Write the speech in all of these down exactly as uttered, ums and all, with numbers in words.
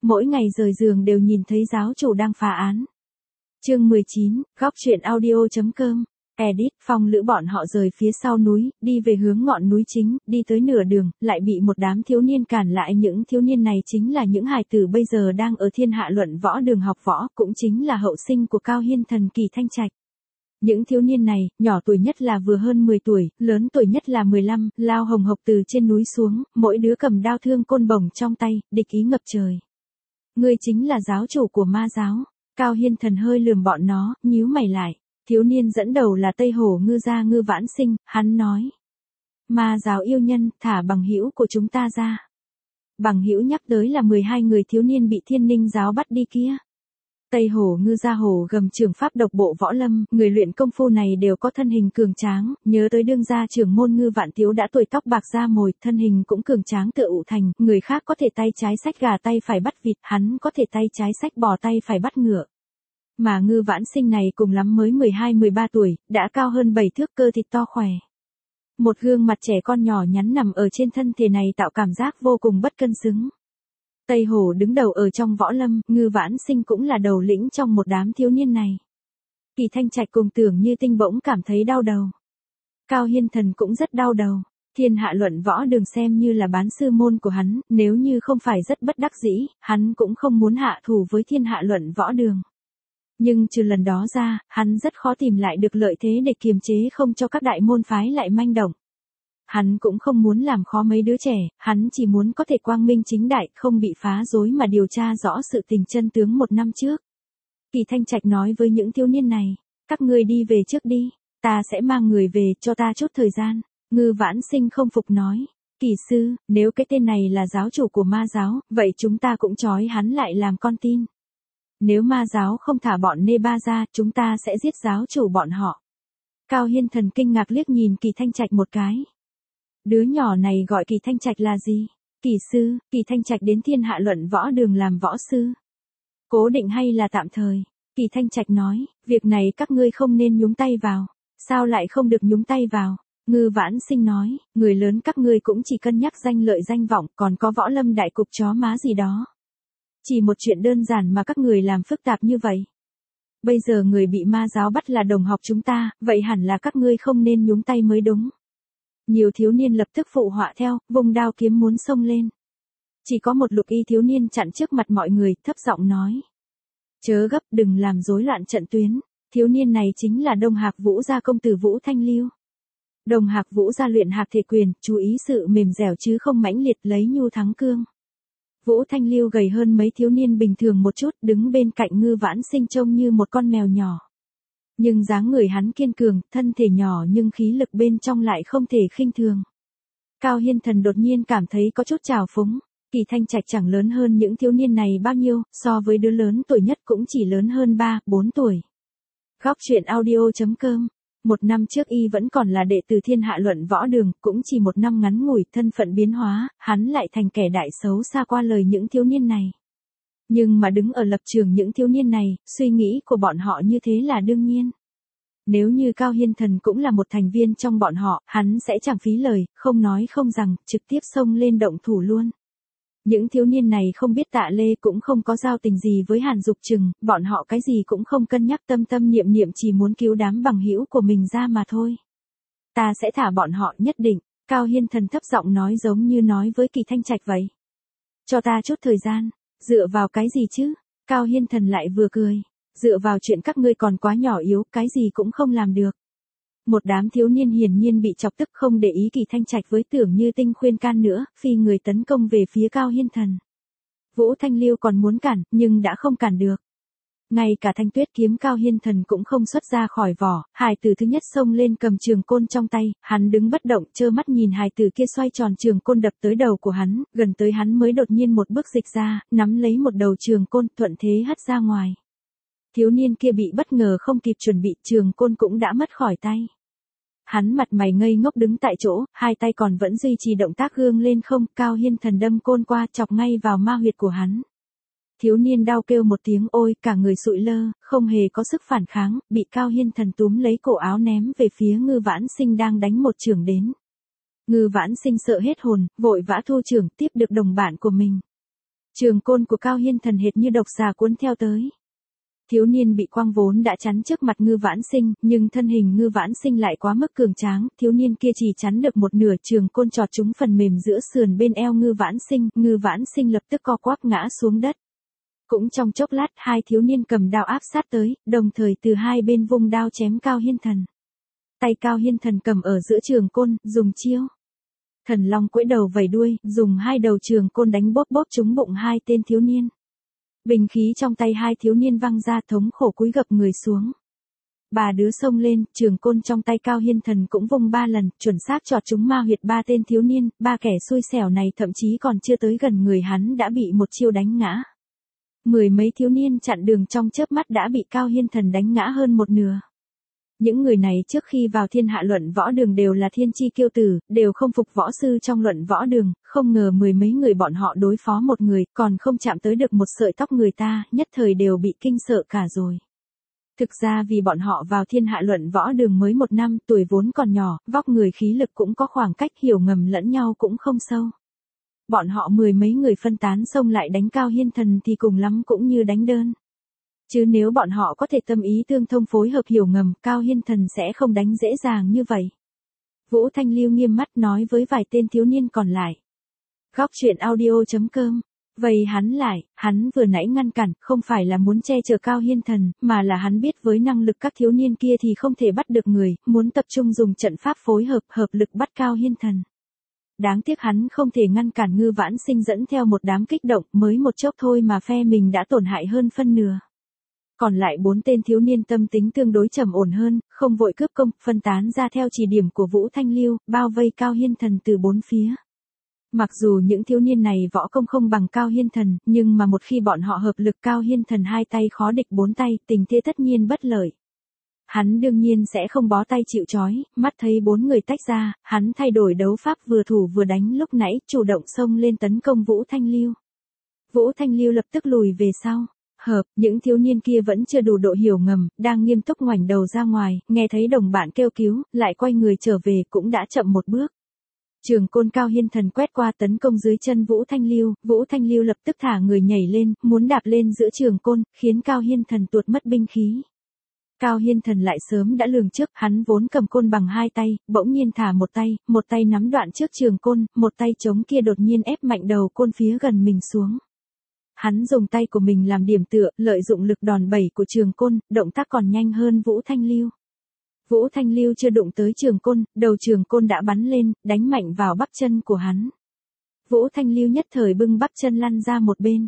Mỗi ngày rời giường đều nhìn thấy giáo chủ đang phá án. Chương mười chín, góc truyện audio.com. Edit, Phong Lữ bọn họ rời phía sau núi, đi về hướng ngọn núi chính, đi tới nửa đường, lại bị một đám thiếu niên cản lại. Những thiếu niên này chính là những hài tử bây giờ đang ở Thiên Hạ Luận Võ Đường học võ, cũng chính là hậu sinh của Cao Hiên Thần Kỳ Thanh Trạch. Những thiếu niên này, nhỏ tuổi nhất là vừa hơn mười tuổi, lớn tuổi nhất là mười lăm, lao hồng hộc từ trên núi xuống, mỗi đứa cầm đao thương côn bổng trong tay, địch ý ngập trời. Ngươi chính là giáo chủ của ma giáo. Cao Hiên Thần hơi lườm bọn nó, nhíu mày lại. Thiếu niên dẫn đầu là Tây Hổ Ngư Gia Ngư Vãn Sinh, hắn nói. Ma giáo yêu nhân, thả bằng hữu của chúng ta ra. Bằng hữu nhắc tới là mười hai người thiếu niên bị Thiên Ninh giáo bắt đi kia. Tây Hổ Ngư Gia Hổ gầm trưởng pháp độc bộ võ lâm, người luyện công phu này đều có thân hình cường tráng, nhớ tới đương gia trưởng môn Ngư Vạn Tiếu đã tuổi tóc bạc da mồi, thân hình cũng cường tráng tựa ụ thành, người khác có thể tay trái xách gà tay phải bắt vịt, hắn có thể tay trái xách bò tay phải bắt ngựa. Mà Ngư Vãn Sinh này cùng lắm mới mười hai mười ba tuổi, đã cao hơn bảy thước, cơ thịt to khỏe. Một gương mặt trẻ con nhỏ nhắn nằm ở trên thân thể này tạo cảm giác vô cùng bất cân xứng. Tây Hổ đứng đầu ở trong võ lâm, Ngư Vãn Sinh cũng là đầu lĩnh trong một đám thiếu niên này. Kỳ Thanh Trạch cùng Tưởng Như Tinh bỗng cảm thấy đau đầu. Cao Hiên Thần cũng rất đau đầu. Thiên Hạ Luận Võ Đường xem như là bán sư môn của hắn, nếu như không phải rất bất đắc dĩ, hắn cũng không muốn hạ thủ với Thiên Hạ Luận Võ Đường. Nhưng trừ lần đó ra, hắn rất khó tìm lại được lợi thế để kiềm chế không cho các đại môn phái lại manh động. Hắn cũng không muốn làm khó mấy đứa trẻ, hắn chỉ muốn có thể quang minh chính đại, không bị phá rối mà điều tra rõ sự tình chân tướng một năm trước. Kỳ Thanh Trạch nói với những thiếu niên này, các ngươi đi về trước đi, ta sẽ mang người về, cho ta chút thời gian. Ngư Vãn Sinh không phục nói, Kỳ sư, nếu cái tên này là giáo chủ của ma giáo, vậy chúng ta cũng trói hắn lại làm con tin. Nếu ma giáo không thả bọn nê ba ra, chúng ta sẽ giết giáo chủ bọn họ. Cao Hiên Thần kinh ngạc liếc nhìn Kỳ Thanh Trạch một cái. Đứa nhỏ này gọi Kỳ Thanh Trạch là gì? Kỳ sư, Kỳ Thanh Trạch đến Thiên Hạ Luận Võ Đường làm võ sư. Cố định hay là tạm thời? Kỳ Thanh Trạch nói, việc này các ngươi không nên nhúng tay vào. Sao lại không được nhúng tay vào? Ngư Vãn Sinh nói, người lớn các ngươi cũng chỉ cân nhắc danh lợi danh vọng, còn có võ lâm đại cục chó má gì đó. Chỉ một chuyện đơn giản mà các người làm phức tạp như vậy. Bây giờ người bị ma giáo bắt là đồng học chúng ta, vậy hẳn là các ngươi không nên nhúng tay mới đúng. Nhiều thiếu niên lập tức phụ họa theo, vùng đao kiếm muốn xông lên. Chỉ có một lục y thiếu niên chặn trước mặt mọi người, thấp giọng nói. Chớ gấp, đừng làm rối loạn trận tuyến. Thiếu niên này chính là Đông Hạc Vũ gia công tử Vũ Thanh Lưu. Đông Hạc Vũ gia luyện hạc thể quyền, chú ý sự mềm dẻo chứ không mãnh liệt, lấy nhu thắng cương. Vũ Thanh Lưu gầy hơn mấy thiếu niên bình thường một chút, đứng bên cạnh Ngư Vãn Sinh trông như một con mèo nhỏ. Nhưng dáng người hắn kiên cường, thân thể nhỏ nhưng khí lực bên trong lại không thể khinh thường. Cao Hiên Thần đột nhiên cảm thấy có chút trào phúng. Kỳ Thanh Trạch chẳng lớn hơn những thiếu niên này bao nhiêu, so với đứa lớn tuổi nhất cũng chỉ lớn hơn ba, bốn tuổi. Góc truyện audio.com. Một năm trước y vẫn còn là đệ tử Thiên Hạ Luận Võ Đường, cũng chỉ một năm ngắn ngủi, thân phận biến hóa, hắn lại thành kẻ đại xấu xa qua lời những thiếu niên này. Nhưng mà đứng ở lập trường những thiếu niên này, suy nghĩ của bọn họ như thế là đương nhiên. Nếu như Cao Hiên Thần cũng là một thành viên trong bọn họ, hắn sẽ chẳng phí lời, không nói không rằng, trực tiếp xông lên động thủ luôn. Những thiếu niên này không biết Tạ Lê cũng không có giao tình gì với Hàn Dục Trừng, bọn họ cái gì cũng không cân nhắc, tâm tâm niệm niệm chỉ muốn cứu đám bằng hữu của mình ra mà thôi. Ta sẽ thả bọn họ nhất định, Cao Hiên Thần thấp giọng nói giống như nói với Kỳ Thanh Trạch vậy. Cho ta chút thời gian, dựa vào cái gì chứ? Cao Hiên Thần lại vừa cười, dựa vào chuyện các ngươi còn quá nhỏ yếu, cái gì cũng không làm được. Một đám thiếu niên hiển nhiên bị chọc tức, không để ý Kỳ Thanh Trạch với Tưởng Như Tinh khuyên can nữa, phi người tấn công về phía Cao Hiên Thần. Vũ Thanh Lưu còn muốn cản, nhưng đã không cản được. Ngay cả thanh tuyết kiếm Cao Hiên Thần cũng không xuất ra khỏi vỏ, hài tử thứ nhất xông lên cầm trường côn trong tay, hắn đứng bất động, trơ mắt nhìn hài tử kia xoay tròn trường côn đập tới đầu của hắn, gần tới hắn mới đột nhiên một bước dịch ra, nắm lấy một đầu trường côn, thuận thế hất ra ngoài. Thiếu niên kia bị bất ngờ không kịp chuẩn bị, trường côn cũng đã mất khỏi tay. Hắn mặt mày ngây ngốc đứng tại chỗ, hai tay còn vẫn duy trì động tác gương lên không, Cao Hiên Thần đâm côn qua chọc ngay vào ma huyệt của hắn. Thiếu niên đau kêu một tiếng ôi, cả người sụi lơ, không hề có sức phản kháng, bị Cao Hiên Thần túm lấy cổ áo ném về phía Ngư Vãn Sinh đang đánh một chưởng đến. Ngư Vãn Sinh sợ hết hồn, vội vã thu chưởng tiếp được đồng bạn của mình. Trường côn của Cao Hiên Thần hệt như độc xà cuốn theo tới. Thiếu niên bị quăng vốn đã chắn trước mặt Ngư Vãn Sinh, nhưng thân hình Ngư Vãn Sinh lại quá mức cường tráng, thiếu niên kia chỉ chắn được một nửa, trường côn chọt trúng phần mềm giữa sườn bên eo Ngư Vãn Sinh, Ngư Vãn Sinh lập tức co quắp ngã xuống đất. Cũng trong chốc lát, hai thiếu niên cầm đao áp sát tới, đồng thời từ hai bên vung đao chém Cao Hiên Thần. Tay Cao Hiên Thần cầm ở giữa trường côn, dùng chiêu Thần Long quẫy đầu vẩy đuôi, dùng hai đầu trường côn đánh bóp bóp trúng bụng hai tên thiếu niên. Bình khí trong tay hai thiếu niên văng ra, thống khổ cúi gập người xuống. Bà đứa xông lên, trường côn trong tay Cao Hiên Thần cũng vung ba lần, chuẩn xác chọt trúng ma huyệt ba tên thiếu niên, ba kẻ xui xẻo này thậm chí còn chưa tới gần người hắn đã bị một chiêu đánh ngã. Mười mấy thiếu niên chặn đường trong chớp mắt đã bị Cao Hiên Thần đánh ngã hơn một nửa. Những người này trước khi vào thiên hạ luận võ đường đều là thiên chi kiêu tử, đều không phục võ sư trong luận võ đường, không ngờ mười mấy người bọn họ đối phó một người, còn không chạm tới được một sợi tóc người ta, nhất thời đều bị kinh sợ cả rồi. Thực ra vì bọn họ vào thiên hạ luận võ đường mới một năm, tuổi vốn còn nhỏ, vóc người khí lực cũng có khoảng cách, hiểu ngầm lẫn nhau cũng không sâu. Bọn họ mười mấy người phân tán xông lại đánh Cao Hiên Thần thì cùng lắm cũng như đánh đơn. Chứ nếu bọn họ có thể tâm ý tương thông phối hợp hiểu ngầm, Cao Hiên Thần sẽ không đánh dễ dàng như vậy. Vũ Thanh Lưu nghiêm mắt nói với vài tên thiếu niên còn lại. Góc truyện audio chấm com. Vây hắn lại, hắn vừa nãy ngăn cản, không phải là muốn che chở Cao Hiên Thần, mà là hắn biết với năng lực các thiếu niên kia thì không thể bắt được người, muốn tập trung dùng trận pháp phối hợp, hợp lực bắt Cao Hiên Thần. Đáng tiếc hắn không thể ngăn cản Ngư Vãn Sinh dẫn theo một đám kích động, mới một chốc thôi mà phe mình đã tổn hại hơn phân nửa. Còn lại bốn tên thiếu niên tâm tính tương đối trầm ổn hơn, không vội cướp công, phân tán ra theo chỉ điểm của Vũ Thanh Lưu, bao vây Cao Hiên Thần từ bốn phía. Mặc dù những thiếu niên này võ công không bằng Cao Hiên Thần, nhưng mà một khi bọn họ hợp lực Cao Hiên Thần hai tay khó địch bốn tay, tình thế tất nhiên bất lợi. Hắn đương nhiên sẽ không bó tay chịu trói, mắt thấy bốn người tách ra, hắn thay đổi đấu pháp vừa thủ vừa đánh lúc nãy, chủ động xông lên tấn công Vũ Thanh Lưu. Vũ Thanh Lưu lập tức lùi về sau. Hợp, những thiếu niên kia vẫn chưa đủ độ hiểu ngầm, đang nghiêm túc ngoảnh đầu ra ngoài, nghe thấy đồng bạn kêu cứu, lại quay người trở về cũng đã chậm một bước. Trường côn Cao Hiên Thần quét qua tấn công dưới chân Vũ Thanh Lưu, Vũ Thanh Lưu lập tức thả người nhảy lên, muốn đạp lên giữa trường côn, khiến Cao Hiên Thần tuột mất binh khí. Cao Hiên Thần lại sớm đã lường trước, hắn vốn cầm côn bằng hai tay, bỗng nhiên thả một tay, một tay nắm đoạn trước trường côn, một tay chống kia đột nhiên ép mạnh đầu côn phía gần mình xuống. Hắn dùng tay của mình làm điểm tựa, lợi dụng lực đòn bẩy của trường côn, động tác còn nhanh hơn Vũ Thanh Lưu. Vũ Thanh Lưu chưa đụng tới trường côn, đầu trường côn đã bắn lên, đánh mạnh vào bắp chân của hắn. Vũ Thanh Lưu nhất thời bưng bắp chân lăn ra một bên.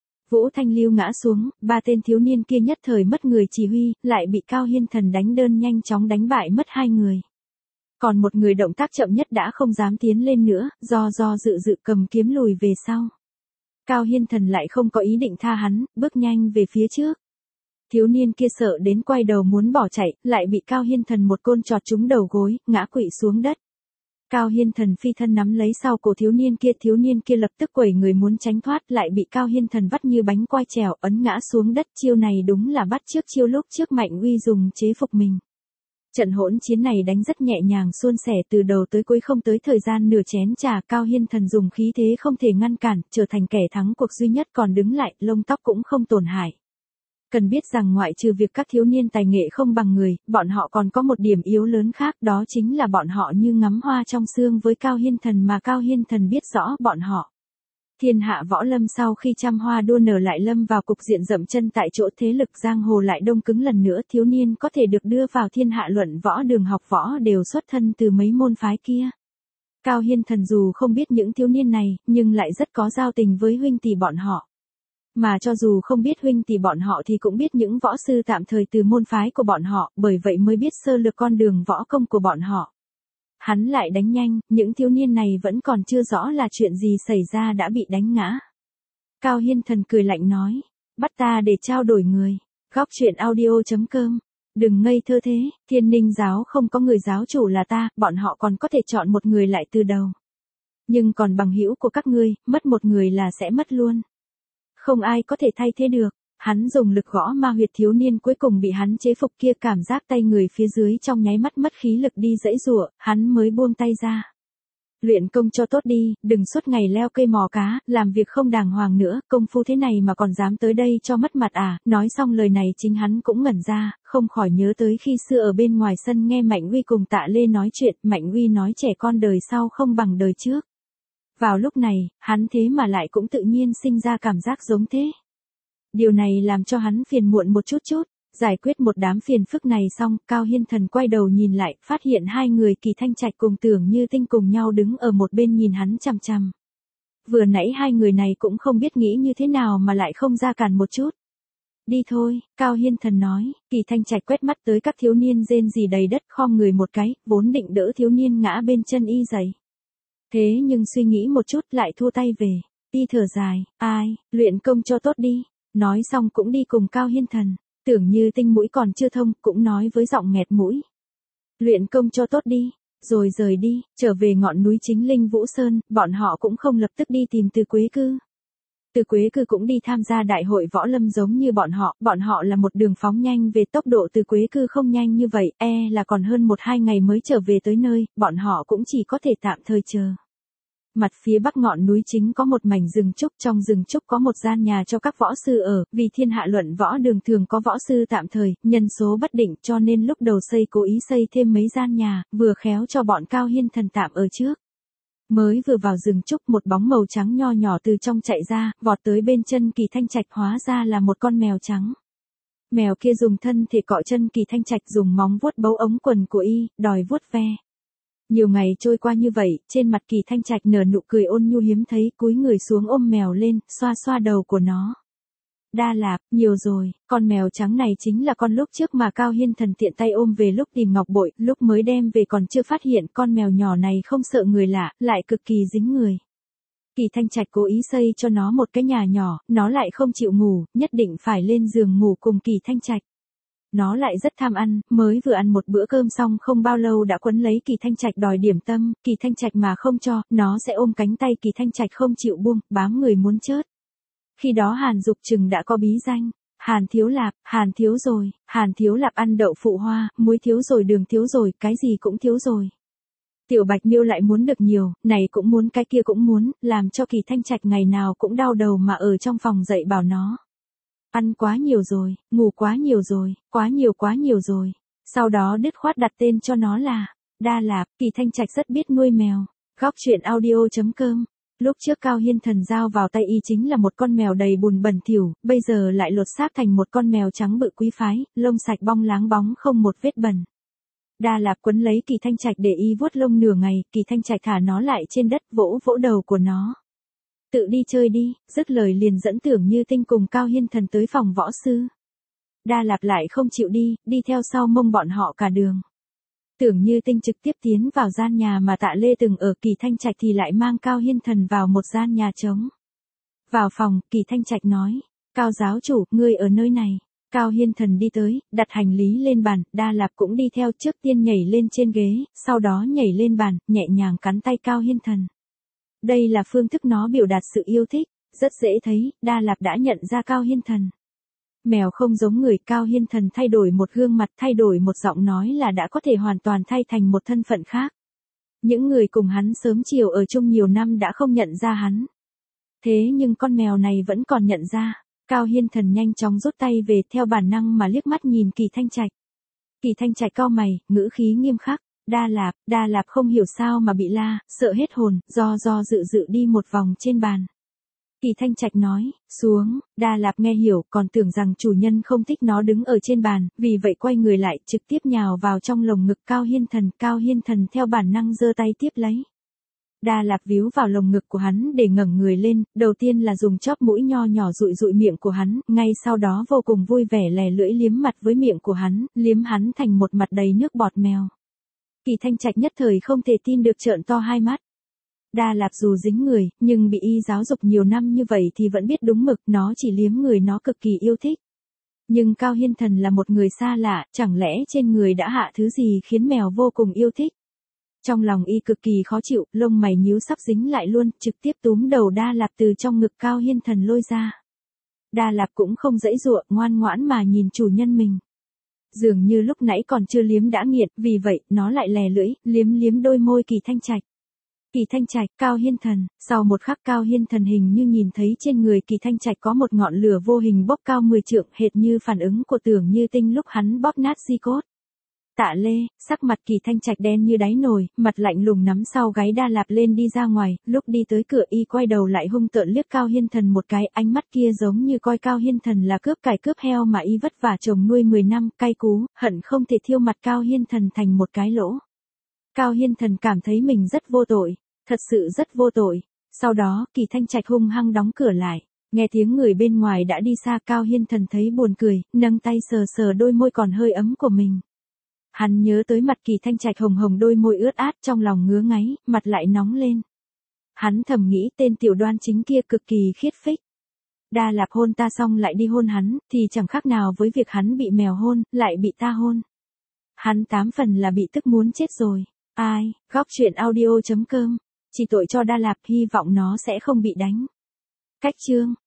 Vũ Thanh Lưu ngã xuống, ba tên thiếu niên kia nhất thời mất người chỉ huy, lại bị Cao Hiên Thần đánh đơn nhanh chóng đánh bại mất hai người. Còn một người động tác chậm nhất đã không dám tiến lên nữa, do do dự dự cầm kiếm lùi về sau. Cao Hiên Thần lại không có ý định tha hắn, bước nhanh về phía trước. Thiếu niên kia sợ đến quay đầu muốn bỏ chạy, lại bị Cao Hiên Thần một côn chọt trúng đầu gối, ngã quỵ xuống đất. Cao Hiên Thần phi thân nắm lấy sau cổ thiếu niên kia, thiếu niên kia lập tức quẩy người muốn tránh thoát, lại bị Cao Hiên Thần vắt như bánh quai trèo, ấn ngã xuống đất. Chiêu này đúng là bắt chước chiêu lúc trước Mạnh Uy dùng chế phục mình. Trận hỗn chiến này đánh rất nhẹ nhàng suôn sẻ, từ đầu tới cuối không tới thời gian nửa chén trà, Cao Hiên Thần dùng khí thế không thể ngăn cản, trở thành kẻ thắng cuộc duy nhất còn đứng lại, lông tóc cũng không tổn hại. Cần biết rằng ngoại trừ việc các thiếu niên tài nghệ không bằng người, bọn họ còn có một điểm yếu lớn khác, đó chính là bọn họ như ngắm hoa trong sương với Cao Hiên Thần, mà Cao Hiên Thần biết rõ bọn họ. Thiên hạ võ lâm sau khi trăm hoa đua nở lại lâm vào cục diện dậm chân tại chỗ, thế lực giang hồ lại đông cứng lần nữa, thiếu niên có thể được đưa vào thiên hạ luận võ đường học võ đều xuất thân từ mấy môn phái kia. Cao Hiên Thần dù không biết những thiếu niên này, nhưng lại rất có giao tình với huynh tỷ bọn họ. Mà cho dù không biết huynh tỷ bọn họ thì cũng biết những võ sư tạm thời từ môn phái của bọn họ, bởi vậy mới biết sơ lược con đường võ công của bọn họ. Hắn lại đánh nhanh, những thiếu niên này vẫn còn chưa rõ là chuyện gì xảy ra đã bị đánh ngã. Cao Hiên Thần cười lạnh nói, bắt ta để trao đổi người. Góc truyện audio chấm com. Đừng ngây thơ thế, Thiên Ninh giáo không có người giáo chủ là ta, bọn họ còn có thể chọn một người lại từ đầu. Nhưng còn bằng hữu của các ngươi, mất một người là sẽ mất luôn. Không ai có thể thay thế được. Hắn dùng lực gõ ma huyệt thiếu niên cuối cùng bị hắn chế phục kia, cảm giác tay người phía dưới trong nháy mắt mất khí lực đi dãy giụa, hắn mới buông tay ra. Luyện công cho tốt đi, đừng suốt ngày leo cây mò cá, làm việc không đàng hoàng nữa, công phu thế này mà còn dám tới đây cho mất mặt à, nói xong lời này chính hắn cũng ngẩn ra, không khỏi nhớ tới khi xưa ở bên ngoài sân nghe Mạnh Uy cùng Tạ Lê nói chuyện, Mạnh Uy nói trẻ con đời sau không bằng đời trước. Vào lúc này, hắn thế mà lại cũng tự nhiên sinh ra cảm giác giống thế. Điều này làm cho hắn phiền muộn một chút chút. Giải quyết một đám phiền phức này xong, Cao Hiên Thần quay đầu nhìn lại, phát hiện hai người Kỳ Thanh Trạch cùng Tưởng Như Tinh cùng nhau đứng ở một bên nhìn hắn chằm chằm. Vừa nãy hai người này cũng không biết nghĩ như thế nào mà lại không ra cản một chút. Đi thôi, Cao Hiên Thần nói, Kỳ Thanh Trạch quét mắt tới các thiếu niên rên rỉ đầy đất, khom người một cái, vốn định đỡ thiếu niên ngã bên chân y giày. Thế nhưng suy nghĩ một chút lại thua tay về, y thở dài, ai, luyện công cho tốt đi, nói xong cũng đi cùng Cao Hiên Thần. Tưởng Như Tinh mũi còn chưa thông, cũng nói với giọng nghẹt mũi. Luyện công cho tốt đi, rồi rời đi, trở về ngọn núi chính Linh Vũ Sơn, bọn họ cũng không lập tức đi tìm Từ Quế Cư. Từ Quế Cư cũng đi tham gia đại hội võ lâm giống như bọn họ, bọn họ là một đường phóng nhanh về tốc độ Từ Quế Cư không nhanh như vậy, e là còn hơn một hai ngày mới trở về tới nơi, bọn họ cũng chỉ có thể tạm thời chờ. Mặt phía bắc ngọn núi chính có một mảnh rừng trúc, trong rừng trúc có một gian nhà cho các võ sư ở, vì thiên hạ luận võ đường thường có võ sư tạm thời, nhân số bất định cho nên lúc đầu xây cố ý xây thêm mấy gian nhà, vừa khéo cho bọn Cao Hiên Thần tạm ở trước. Mới vừa vào rừng trúc một bóng màu trắng nho nhỏ từ trong chạy ra, vọt tới bên chân Kỳ Thanh Trạch, hóa ra là một con mèo trắng. Mèo kia dùng thân thể cọ chân Kỳ Thanh Trạch, dùng móng vuốt bấu ống quần của y, đòi vuốt ve. Nhiều ngày trôi qua như vậy, trên mặt Kỳ Thanh Trạch nở nụ cười ôn nhu hiếm thấy, cúi người xuống ôm mèo lên, xoa xoa đầu của nó. Đa Lạp, nhiều rồi, con mèo trắng này chính là con lúc trước mà Cao Hiên Thần tiện tay ôm về lúc tìm ngọc bội, lúc mới đem về còn chưa phát hiện con mèo nhỏ này không sợ người lạ, lại cực kỳ dính người. Kỳ Thanh Trạch cố ý xây cho nó một cái nhà nhỏ, nó lại không chịu ngủ, nhất định phải lên giường ngủ cùng Kỳ Thanh Trạch. Nó lại rất tham ăn, mới vừa ăn một bữa cơm xong không bao lâu đã quấn lấy Kỳ Thanh Trạch đòi điểm tâm, Kỳ Thanh Trạch mà không cho, nó sẽ ôm cánh tay Kỳ Thanh Trạch không chịu buông, bám người muốn chớt. Khi đó Hàn Dục Trừng đã có bí danh, Hàn Thiếu Lạp, Hàn thiếu rồi, Hàn Thiếu Lạp ăn đậu phụ hoa, muối thiếu rồi, đường thiếu rồi, cái gì cũng thiếu rồi. Tiểu Bạch Miêu lại muốn được nhiều, này cũng muốn cái kia cũng muốn, làm cho Kỳ Thanh Trạch ngày nào cũng đau đầu mà ở trong phòng dậy bảo nó. Ăn quá nhiều rồi, ngủ quá nhiều rồi, quá nhiều quá nhiều rồi. Sau đó đứt khoát đặt tên cho nó là Đa Lạp. Kỳ Thanh Trạch rất biết nuôi mèo. Góc truyện audio chấm com. Lúc trước Cao Hiên Thần giao vào tay y chính là một con mèo đầy bùn bẩn thỉu, bây giờ lại lột xác thành một con mèo trắng bự quý phái, lông sạch bong láng bóng không một vết bẩn. Đa Lạp quấn lấy Kỳ Thanh Trạch để y vuốt lông nửa ngày, Kỳ Thanh Trạch thả nó lại trên đất, vỗ vỗ đầu của nó. Tự đi chơi đi, dứt lời liền dẫn Tưởng Như Tinh cùng Cao Hiên Thần tới phòng võ sư. Đa Lạp lại không chịu đi, đi theo sau mông bọn họ cả đường. Tưởng Như Tinh trực tiếp tiến vào gian nhà mà Tạ Lê từng ở, Kỳ Thanh Trạch thì lại mang Cao Hiên Thần vào một gian nhà trống. Vào phòng, Kỳ Thanh Trạch nói, Cao giáo chủ, ngươi ở nơi này. Cao Hiên Thần đi tới, đặt hành lý lên bàn, Đa Lạp cũng đi theo, trước tiên nhảy lên trên ghế, sau đó nhảy lên bàn, nhẹ nhàng cắn tay Cao Hiên Thần. Đây là phương thức nó biểu đạt sự yêu thích, rất dễ thấy, Đa Lạp đã nhận ra Cao Hiên Thần. Mèo không giống người, Cao Hiên Thần thay đổi một gương mặt, thay đổi một giọng nói là đã có thể hoàn toàn thay thành một thân phận khác. Những người cùng hắn sớm chiều ở chung nhiều năm đã không nhận ra hắn. Thế nhưng con mèo này vẫn còn nhận ra. Cao Hiên Thần nhanh chóng rút tay về, theo bản năng mà liếc mắt nhìn Kỳ Thanh Trạch. Kỳ Thanh Trạch cau mày, ngữ khí nghiêm khắc. Đa Lạp, Đa Lạp không hiểu sao mà bị la, sợ hết hồn, do do dự dự đi một vòng trên bàn. Kỳ Thanh Trạch nói, xuống, Đa Lạp nghe hiểu, còn tưởng rằng chủ nhân không thích nó đứng ở trên bàn, vì vậy quay người lại, trực tiếp nhào vào trong lồng ngực Cao Hiên Thần, Cao Hiên Thần theo bản năng giơ tay tiếp lấy. Đa Lạp víu vào lồng ngực của hắn để ngẩng người lên, đầu tiên là dùng chóp mũi nho nhỏ dụi dụi miệng của hắn, ngay sau đó vô cùng vui vẻ lè lưỡi liếm mặt với miệng của hắn, liếm hắn thành một mặt đầy nước bọt mèo. Kỳ Thanh Trạch nhất thời không thể tin được, trợn to hai mắt. Đa Lạp dù dính người, nhưng bị y giáo dục nhiều năm như vậy thì vẫn biết đúng mực, nó chỉ liếm người nó cực kỳ yêu thích. Nhưng Cao Hiên Thần là một người xa lạ, chẳng lẽ trên người đã hạ thứ gì khiến mèo vô cùng yêu thích. Trong lòng y cực kỳ khó chịu, lông mày nhíu sắp dính lại luôn, trực tiếp túm đầu Đa Lạp từ trong ngực Cao Hiên Thần lôi ra. Đa Lạp cũng không dãy dụa, ngoan ngoãn mà nhìn chủ nhân mình. Dường như lúc nãy còn chưa liếm đã nghiện, vì vậy, nó lại lè lưỡi, liếm liếm đôi môi Kỳ Thanh Trạch. Kỳ Thanh Trạch, Cao Hiên Thần, sau một khắc Cao Hiên Thần hình như nhìn thấy trên người Kỳ Thanh Trạch có một ngọn lửa vô hình bốc cao mười trượng, hệt như phản ứng của Tưởng Như Tinh lúc hắn bóp nát di cốt. Tạ Lê, sắc mặt Kỳ Thanh Trạch đen như đáy nồi, mặt lạnh lùng nắm sau gáy Đa Lạp lên đi ra ngoài, lúc đi tới cửa y quay đầu lại hung tợn liếc Cao Hiên Thần một cái, ánh mắt kia giống như coi Cao Hiên Thần là cướp cải cướp heo mà y vất vả trồng nuôi mười năm, cay cú, hận không thể thiêu mặt Cao Hiên Thần thành một cái lỗ. Cao Hiên Thần cảm thấy mình rất vô tội, thật sự rất vô tội. Sau đó, Kỳ Thanh Trạch hung hăng đóng cửa lại. Nghe tiếng người bên ngoài đã đi xa, Cao Hiên Thần thấy buồn cười, nâng tay sờ sờ đôi môi còn hơi ấm của mình. Hắn nhớ tới mặt Kỳ Thanh Trạch hồng hồng đôi môi ướt át, trong lòng ngứa ngáy, mặt lại nóng lên. Hắn thầm nghĩ tên tiểu đoan chính kia cực kỳ khiết phích. Đa Lạp hôn ta xong lại đi hôn hắn, thì chẳng khác nào với việc hắn bị mèo hôn, lại bị ta hôn. Hắn tám phần là bị tức muốn chết rồi. Ai, góc truyện audio chấm com. Chỉ tội cho Đa Lạp, hy vọng nó sẽ không bị đánh. Cách chương.